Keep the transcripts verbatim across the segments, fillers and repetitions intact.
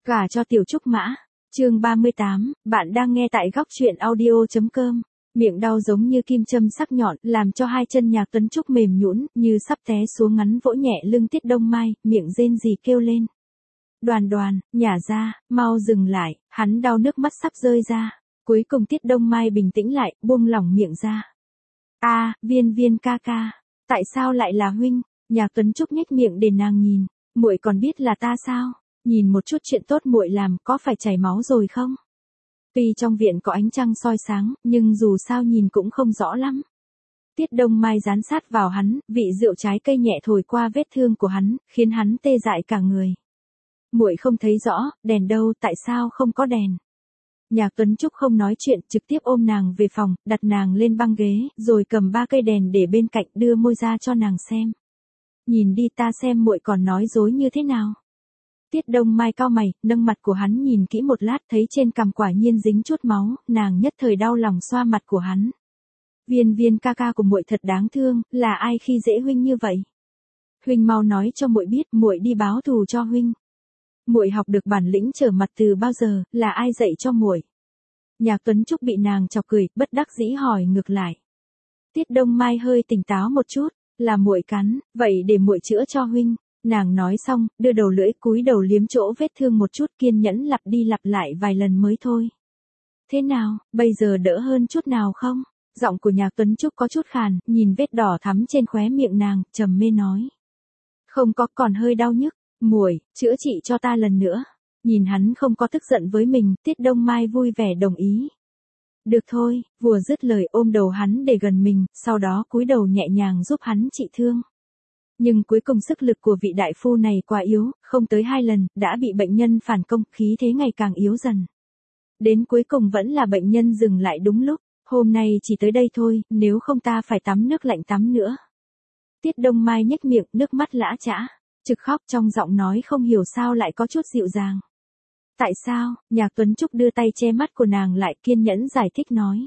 Gả cho Tiểu Trúc Mã. Chương ba mươi tám, bạn đang nghe tại góc truyện audio chấm com. Miệng đau giống như kim châm sắc nhọn, làm cho hai chân Nhạc Tuấn Trúc mềm nhũn, như sắp té xuống, ngắn vỗ nhẹ lưng Tiết Đông Mai, miệng rên rỉ kêu lên. Đoàn Đoàn, nhả ra, mau dừng lại, hắn đau nước mắt sắp rơi ra. Cuối cùng Tiết Đông Mai bình tĩnh lại, buông lỏng miệng ra. A, Viên Viên ca ca, tại sao lại là huynh? Nhạc Tuấn Trúc nhếch miệng để nàng nhìn, muội còn biết là ta sao? Nhìn một chút chuyện tốt muội làm, có phải chảy máu rồi không? Tuy trong viện có ánh trăng soi sáng, nhưng dù sao nhìn cũng không rõ lắm. Tiết Đông Mai dán sát vào hắn, vị rượu trái cây nhẹ thổi qua vết thương của hắn, khiến hắn tê dại cả người. Muội không thấy rõ, đèn đâu, tại sao không có đèn? Nhạc Tuấn Trúc không nói chuyện, trực tiếp ôm nàng về phòng, đặt nàng lên băng ghế, rồi cầm ba cây đèn để bên cạnh, đưa môi ra cho nàng xem. Nhìn đi, ta xem muội còn nói dối như thế nào. Tiết Đông Mai cau mày, nâng mặt của hắn nhìn kỹ một lát, thấy trên cằm quả nhiên dính chút máu, nàng nhất thời đau lòng xoa mặt của hắn. Viên Viên ca ca của muội thật đáng thương, là ai khi dễ huynh như vậy? Huynh mau nói cho muội biết, muội đi báo thù cho huynh. Muội học được bản lĩnh trở mặt từ bao giờ, là ai dạy cho muội? Nhạc Tuấn Trúc bị nàng chọc cười, bất đắc dĩ hỏi ngược lại. Tiết Đông Mai hơi tỉnh táo một chút, là muội cắn, vậy để muội chữa cho huynh. Nàng nói xong, đưa đầu lưỡi cúi đầu liếm chỗ vết thương một chút, kiên nhẫn lặp đi lặp lại vài lần mới thôi. Thế nào, bây giờ đỡ hơn chút nào không? Giọng của Nhạc Tuấn Trúc có chút khàn, nhìn vết đỏ thắm trên khóe miệng nàng, trầm mê nói. Không có, còn hơi đau nhức. Muội, chữa trị cho ta lần nữa. Nhìn hắn không có tức giận với mình, Tiết Đông Mai vui vẻ đồng ý. Được thôi, vừa dứt lời ôm đầu hắn để gần mình, sau đó cúi đầu nhẹ nhàng giúp hắn trị thương. Nhưng cuối cùng sức lực của vị đại phu này quá yếu, không tới hai lần, đã bị bệnh nhân phản công, khí thế ngày càng yếu dần. Đến cuối cùng vẫn là bệnh nhân dừng lại đúng lúc, hôm nay chỉ tới đây thôi, nếu không ta phải tắm nước lạnh tắm nữa. Tiết Đông Mai nhếch miệng, nước mắt lã chã, trực khóc, trong giọng nói không hiểu sao lại có chút dịu dàng. Tại sao? Nhạc Tuấn Trúc đưa tay che mắt của nàng lại, kiên nhẫn giải thích nói.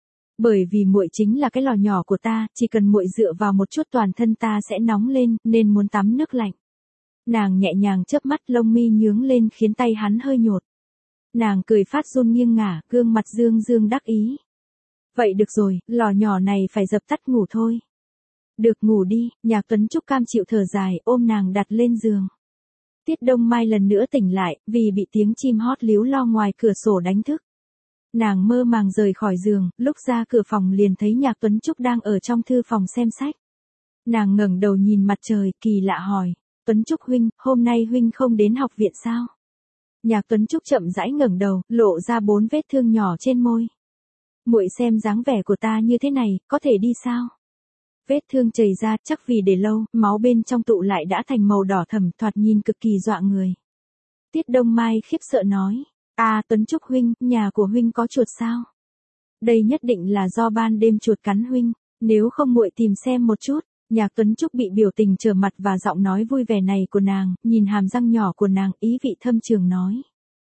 Bởi vì muội chính là cái lò nhỏ của ta, chỉ cần muội dựa vào một chút toàn thân ta sẽ nóng lên, nên muốn tắm nước lạnh. Nàng nhẹ nhàng chớp mắt, lông mi nhướng lên khiến tay hắn hơi nhột. Nàng cười phát run nghiêng ngả, gương mặt dương dương đắc ý. Vậy được rồi, lò nhỏ này phải dập tắt ngủ thôi. Được, ngủ đi. Nhạc Tuấn Trúc cam chịu thở dài, ôm nàng đặt lên giường. Tiết Đông Mai lần nữa tỉnh lại, vì bị tiếng chim hót líu lo ngoài cửa sổ đánh thức. Nàng mơ màng rời khỏi giường, lúc ra cửa phòng liền thấy Nhạc Tuấn Trúc đang ở trong thư phòng xem sách. Nàng ngẩng đầu nhìn mặt trời, kỳ lạ hỏi, Tuấn Trúc huynh, hôm nay huynh không đến học viện sao? Nhạc Tuấn Trúc chậm rãi ngẩng đầu, lộ ra bốn vết thương nhỏ trên môi. Muội xem dáng vẻ của ta như thế này, có thể đi sao? Vết thương chảy ra, chắc vì để lâu, máu bên trong tụ lại đã thành màu đỏ thẫm, thoạt nhìn cực kỳ dọa người. Tiết Đông Mai khiếp sợ nói. À, Tuấn Trúc huynh, nhà của huynh có chuột sao? Đây nhất định là do ban đêm chuột cắn huynh, nếu không muội tìm xem một chút. Nhạc Tuấn Trúc bị biểu tình trở mặt và giọng nói vui vẻ này của nàng, nhìn hàm răng nhỏ của nàng, ý vị thâm trường nói.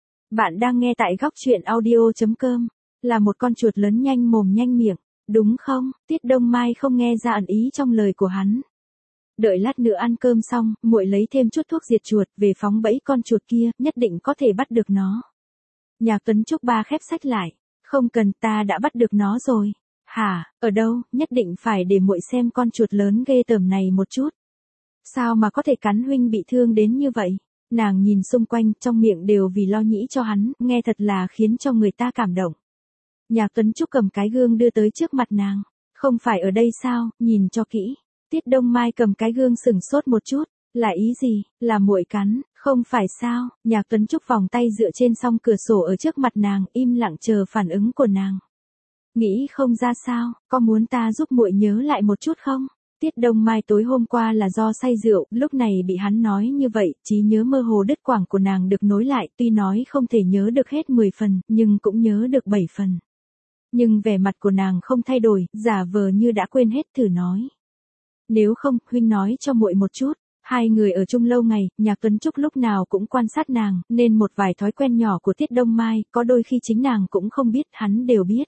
Bạn đang nghe tại góc truyện audio chấm com, là một con chuột lớn nhanh mồm nhanh miệng, đúng không? Tiết Đông Mai không nghe ra ẩn ý trong lời của hắn. Đợi lát nữa ăn cơm xong, muội lấy thêm chút thuốc diệt chuột về phóng bẫy con chuột kia, nhất định có thể bắt được nó. Nhạc Tuấn Trúc ba khép sách lại. Không cần, ta đã bắt được nó rồi. Hả, ở đâu? Nhất định phải để muội xem con chuột lớn ghê tởm này một chút. Sao mà có thể cắn huynh bị thương đến như vậy? Nàng nhìn xung quanh, trong miệng đều vì lo nghĩ cho hắn, nghe thật là khiến cho người ta cảm động. Nhạc Tuấn Trúc cầm cái gương đưa tới trước mặt nàng. Không phải ở đây sao, nhìn cho kỹ. Tiết Đông Mai cầm cái gương sửng sốt một chút. Là ý gì? Là muội cắn, không phải sao? Nhạc Tuấn Trúc vòng tay dựa trên song cửa sổ ở trước mặt nàng, im lặng chờ phản ứng của nàng. Nghĩ không ra sao, có muốn ta giúp muội nhớ lại một chút không? Tiết Đông Mai tối hôm qua là do say rượu, lúc này bị hắn nói như vậy, trí nhớ mơ hồ đứt quãng của nàng được nối lại, tuy nói không thể nhớ được hết mười phần, nhưng cũng nhớ được bảy phần. Nhưng vẻ mặt của nàng không thay đổi, giả vờ như đã quên hết, thử nói. Nếu không, huynh nói cho muội một chút. Hai người ở chung lâu ngày, Nhạc Tuấn Trúc lúc nào cũng quan sát nàng, nên một vài thói quen nhỏ của Tiết Đông Mai, có đôi khi chính nàng cũng không biết, hắn đều biết.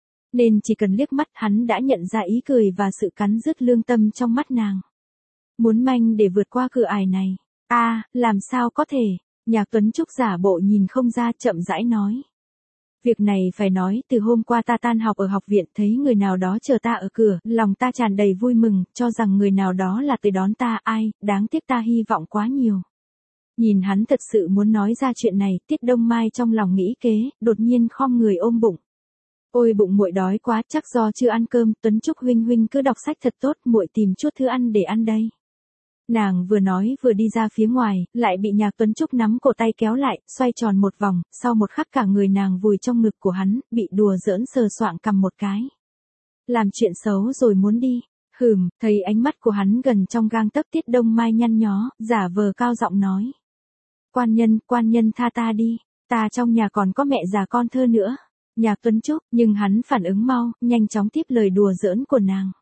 Nên chỉ cần liếc mắt hắn đã nhận ra ý cười và sự cắn rứt lương tâm trong mắt nàng. Muốn manh để vượt qua cửa ải này. A, à, làm sao có thể? Nhạc Tuấn Trúc giả bộ nhìn không ra, chậm rãi nói. Việc này phải nói từ hôm qua ta tan học ở học viện thấy người nào đó chờ ta ở cửa, lòng ta tràn đầy vui mừng, cho rằng người nào đó là tới đón ta, ai, đáng tiếc ta hy vọng quá nhiều. Nhìn hắn thật sự muốn nói ra chuyện này, Tiết Đông Mai trong lòng nghĩ kế, đột nhiên khom người ôm bụng. Ôi bụng muội đói quá, chắc do chưa ăn cơm, Tuấn Trúc huynh huynh cứ đọc sách thật tốt, muội tìm chút thứ ăn để ăn đây. Nàng vừa nói vừa đi ra phía ngoài, lại bị Nhạc Tuấn Trúc nắm cổ tay kéo lại, xoay tròn một vòng, sau một khắc cả người nàng vùi trong ngực của hắn, bị đùa giỡn sờ soạng cầm một cái. Làm chuyện xấu rồi muốn đi. Hừm, thấy ánh mắt của hắn gần trong gang tấc, Tiết Đông Mai nhăn nhó, giả vờ cao giọng nói. Quan nhân, quan nhân tha ta đi, ta trong nhà còn có mẹ già con thơ nữa. Nhạc Tuấn Trúc, nhưng hắn phản ứng mau, nhanh chóng tiếp lời đùa giỡn của nàng.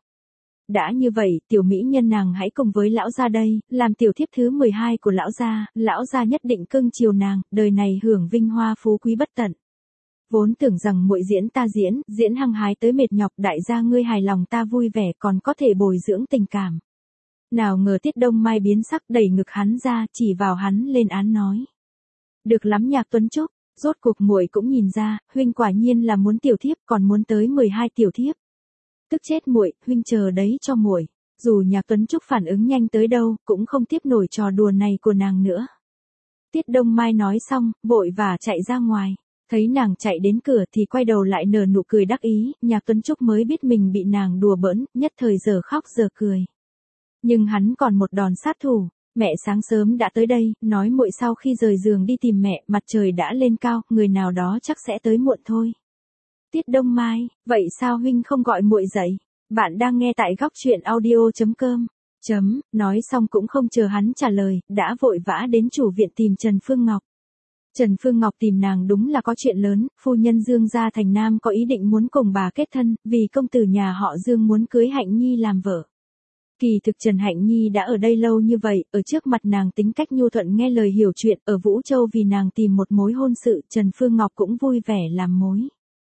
Đã như vậy, tiểu mỹ nhân nàng hãy cùng với lão gia đây, làm tiểu thiếp thứ mười hai của lão gia, lão gia nhất định cưng chiều nàng, đời này hưởng vinh hoa phú quý bất tận. Vốn tưởng rằng muội diễn ta diễn, diễn hăng hái tới mệt nhọc, đại gia ngươi hài lòng ta vui vẻ còn có thể bồi dưỡng tình cảm. Nào ngờ Tiết Đông Mai biến sắc, đẩy ngực hắn ra, chỉ vào hắn lên án nói. Được lắm Nhạc Tuấn Trúc, rốt cuộc muội cũng nhìn ra, huynh quả nhiên là muốn tiểu thiếp, còn muốn tới mười hai tiểu thiếp. Tức chết muội, huynh chờ đấy cho muội. Dù Nhạc Tuấn Trúc phản ứng nhanh tới đâu, cũng không tiếp nổi trò đùa này của nàng nữa. Tiết Đông Mai nói xong, vội vã chạy ra ngoài. Thấy nàng chạy đến cửa thì quay đầu lại nở nụ cười đắc ý, Nhạc Tuấn Trúc mới biết mình bị nàng đùa bỡn, nhất thời giờ khóc giờ cười. Nhưng hắn còn một đòn sát thủ, mẹ sáng sớm đã tới đây, nói muội sau khi rời giường đi tìm mẹ, mặt trời đã lên cao, người nào đó chắc sẽ tới muộn thôi. Tiết Đông Mai, vậy sao huynh không gọi muội dậy? Bạn đang nghe tại góc truyện audio chấm com. Chấm, nói xong cũng không chờ hắn trả lời, đã vội vã đến chủ viện tìm Trần Phương Ngọc. Trần Phương Ngọc tìm nàng đúng là có chuyện lớn, phu nhân Dương gia thành Nam có ý định muốn cùng bà kết thân, vì công tử nhà họ Dương muốn cưới Hạnh Nhi làm vợ. Kỳ thực Trần Hạnh Nhi đã ở đây lâu như vậy, ở trước mặt nàng tính cách nhu thuận nghe lời hiểu chuyện, ở Vũ Châu vì nàng tìm một mối hôn sự, Trần Phương Ngọc cũng vui vẻ làm mối.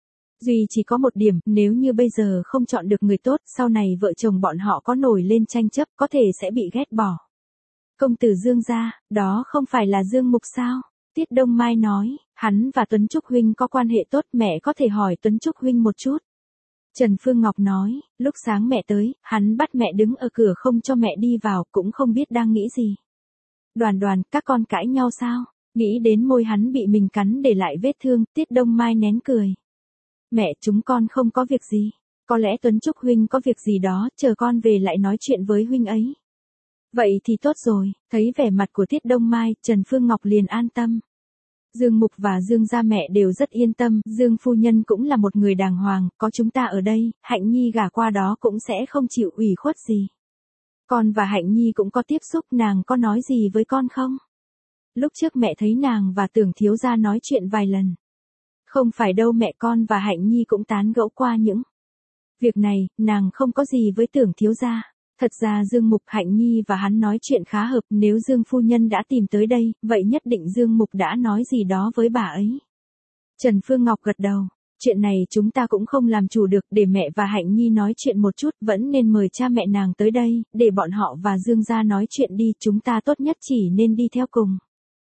Duy chỉ có một điểm, nếu như bây giờ không chọn được người tốt, sau này vợ chồng bọn họ có nổi lên tranh chấp, có thể sẽ bị ghét bỏ. Công tử Dương gia, đó không phải là Dương Mục sao? Tiết Đông Mai nói, hắn và Tuấn Trúc huynh có quan hệ tốt, mẹ có thể hỏi Tuấn Trúc huynh một chút. Trần Phương Ngọc nói, lúc sáng mẹ tới, hắn bắt mẹ đứng ở cửa không cho mẹ đi vào, cũng không biết đang nghĩ gì. Đoàn đoàn, các con cãi nhau sao? Nghĩ đến môi hắn bị mình cắn để lại vết thương, Tiết Đông Mai nén cười. Mẹ, chúng con không có việc gì. Có lẽ Tuấn Trúc huynh có việc gì đó, chờ con về lại nói chuyện với huynh ấy. Vậy thì tốt rồi, thấy vẻ mặt của Tiết Đông Mai, Trần Phương Ngọc liền an tâm. Dương Mục và Dương gia mẹ đều rất yên tâm, Dương phu nhân cũng là một người đàng hoàng, có chúng ta ở đây, Hạnh Nhi gả qua đó cũng sẽ không chịu ủy khuất gì. Con và Hạnh Nhi cũng có tiếp xúc, nàng có nói gì với con không? Lúc trước mẹ thấy nàng và Tưởng thiếu gia nói chuyện vài lần. Không phải đâu, mẹ con và Hạnh Nhi cũng tán gẫu qua những việc này, nàng không có gì với Tưởng thiếu gia. Thật ra Dương Mục, Hạnh Nhi và hắn nói chuyện khá hợp, nếu Dương phu nhân đã tìm tới đây, vậy nhất định Dương Mục đã nói gì đó với bà ấy. Trần Phương Ngọc gật đầu, chuyện này chúng ta cũng không làm chủ được, để mẹ và Hạnh Nhi nói chuyện một chút, vẫn nên mời cha mẹ nàng tới đây, để bọn họ và Dương gia nói chuyện đi, chúng ta tốt nhất chỉ nên đi theo cùng.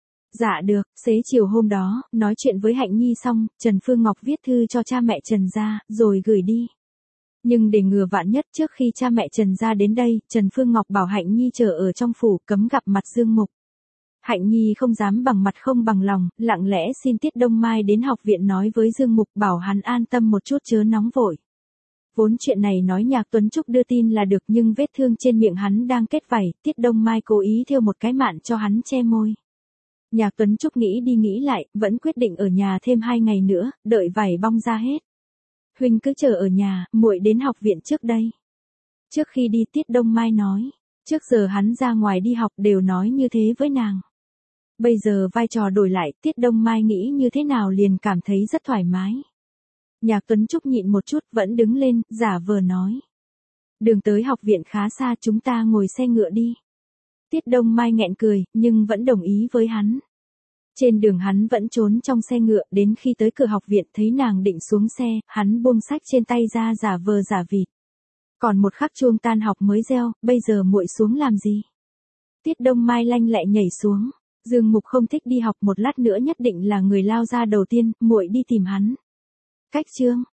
Dạ được, xế chiều hôm đó, nói chuyện với Hạnh Nhi xong, Trần Phương Ngọc viết thư cho cha mẹ Trần gia, rồi gửi đi. Nhưng để ngừa vạn nhất, trước khi cha mẹ Trần gia đến đây, Trần Phương Ngọc bảo Hạnh Nhi chờ ở trong phủ, cấm gặp mặt Dương Mục. Hạnh Nhi không dám bằng mặt không bằng lòng, lặng lẽ xin Tiết Đông Mai đến học viện nói với Dương Mục, bảo hắn an tâm một chút chớ nóng vội. Vốn chuyện này nói Nhạc Tuấn Trúc đưa tin là được, nhưng vết thương trên miệng hắn đang kết vảy, Tiết Đông Mai cố ý thêu một cái mạn cho hắn che môi. Nhạc Tuấn Trúc nghĩ đi nghĩ lại, vẫn quyết định ở nhà thêm hai ngày nữa, đợi vảy bong ra hết. Huynh cứ chờ ở nhà, muội đến học viện trước đây. Trước khi đi, Tiết Đông Mai nói, trước giờ hắn ra ngoài đi học đều nói như thế với nàng. Bây giờ vai trò đổi lại, Tiết Đông Mai nghĩ như thế nào liền cảm thấy rất thoải mái. Nhạc Tuấn Trúc nhịn một chút, vẫn đứng lên, giả vờ nói. Đường tới học viện khá xa, chúng ta ngồi xe ngựa đi. Tiết Đông Mai nghẹn cười, nhưng vẫn đồng ý với hắn. Trên đường hắn vẫn trốn trong xe ngựa, đến khi tới cửa học viện thấy nàng định xuống xe, hắn buông sách trên tay ra giả vờ giả vịt. Còn một khắc chuông tan học mới reo, bây giờ muội xuống làm gì? Tiết Đông Mai lanh lẹ nhảy xuống. Dương Mục không thích đi học, một lát nữa nhất định là người lao ra đầu tiên, muội đi tìm hắn. Cách chương